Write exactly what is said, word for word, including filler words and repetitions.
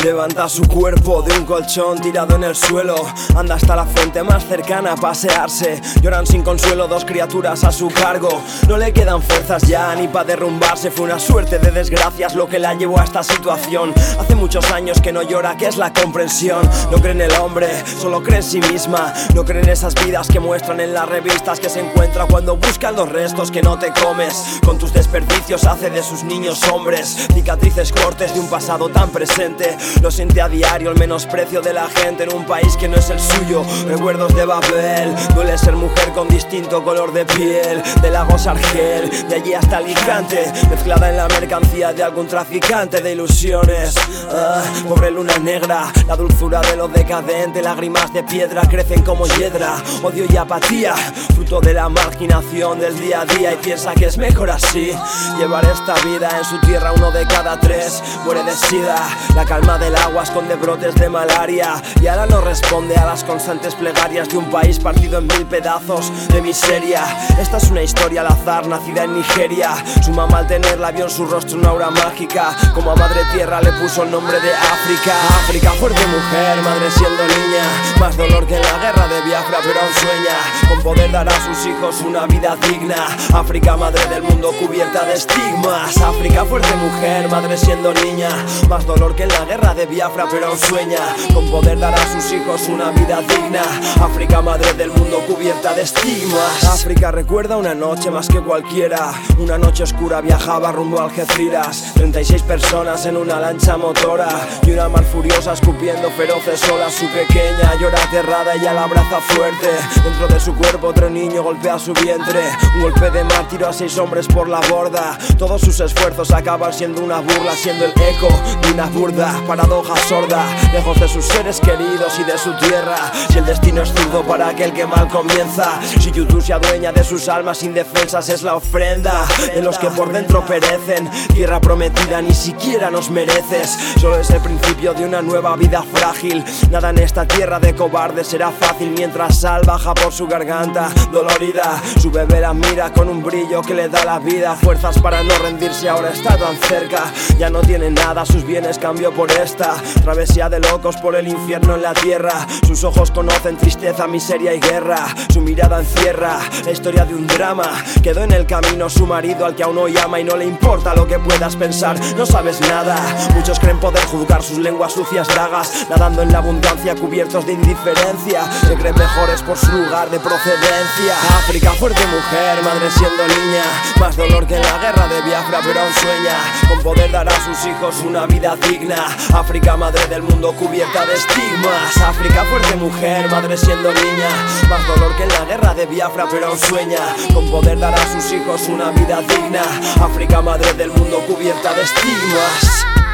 Levanta su cuerpo de un colchón tirado en el suelo. Anda hasta la fuente más cercana a pasearse. Lloran sin consuelo dos criaturas a su cargo. No le quedan fuerzas ya ni para derrumbarse. Fue una suerte de desgracias lo que la llevó a esta situación. Hace muchos años que no llora, que es la comprensión. No cree en el hombre, solo cree en sí misma. No cree en esas vidas que muestran en las revistas, que se encuentra cuando buscan los restos que no te comes. Con tus desperdicios hace de sus niños hombres. Cicatrices, cortes de un pasado tan presente. Lo siente a diario el menosprecio de la gente en un país que no es el suyo. Recuerdos de Babel. Duele ser mujer con distinto color de piel. De Lagos a Argel, de allí hasta Alicante, mezclada en la mercancía de algún traficante de ilusiones. ah, Pobre luna negra, la dulzura de lo decadente. Lágrimas de piedra crecen como hiedra. Odio y apatía, fruto de la marginación del día a día. Y piensa que es mejor así. Llevar esta vida en su tierra, uno de cada tres muere de sida. La calma del agua esconde brotes de malaria. Y ahora no responde a las constantes plegarias de un país partido en mil pedazos de miseria. Esta es una historia al azar, nacida en Nigeria. Su mamá al tenerla vio en su rostro una aura mágica. Como a madre tierra le puso el nombre de África. África, fuerte mujer, madre siendo niña. Más dolor que en la guerra de Biafra, pero aún sueña con poder dar a sus hijos una vida digna. África, madre del mundo cubierta de estigmas. África, fuerte mujer, madre siendo niña. Más dolor que en la guerra de Biafra, pero aún sueña con poder dar a sus hijos una vida digna. África, madre del mundo cubierta de estigmas. África recuerda una noche más que cualquiera. Una noche oscura viajaba rumbo a Algeciras. Treinta y seis personas en una lancha motora. Y una mar furiosa escupiendo feroces olas. Su pequeña llora aterrada, ella la abraza fuerte. Dentro de su cuerpo otro niño golpea su vientre. Un golpe de mar tiró a seis hombres por la borda. Todos sus esfuerzos acaban siendo una burla, siendo el eco de una burda paradoja sorda. Lejos de sus seres queridos y de su tierra. Si el destino es zurdo para aquel que mal comienza. Si YouTube se adueña de sus almas indefensas, es la ofrenda de los que por dentro perecen. Tierra prometida, ni siquiera nos mereces. Solo es el principio de una nueva vida frágil. Nada en esta tierra de cobardes será fácil. Mientras Sal baja por su garganta dolorida, su bebé la mira con un brillo que le da la vida. Fuerzas para no rendirse, ahora está tan cerca. Ya no tiene nada, sus bienes cambió por esta travesía de locos por el infierno en la tierra. Sus ojos conocen tristeza, miseria y guerra. Su mirada encierra la historia de un drama. Quedó en el camino su marido al que aún hoy ama. Y no le importa lo que puedas pensar, no sabes nada. Muchos creen poder juzgar sus lenguas sucias dagas, nadando en la abundancia cubiertos de indiferencia. Se creen mejores por su lugar de procedencia. África, fuerte mujer, madre siendo niña. Más dolor que en la guerra de Biafra, pero aún sueña con poder dar a sus hijos una vida digna. África, madre del mundo cubierta de estigmas. África, fuerte mujer, madre siendo niña. Más dolor que en la guerra de Biafra, pero aún sueña con poder dar a sus hijos una vida digna. África, madre del mundo cubierta de estigmas.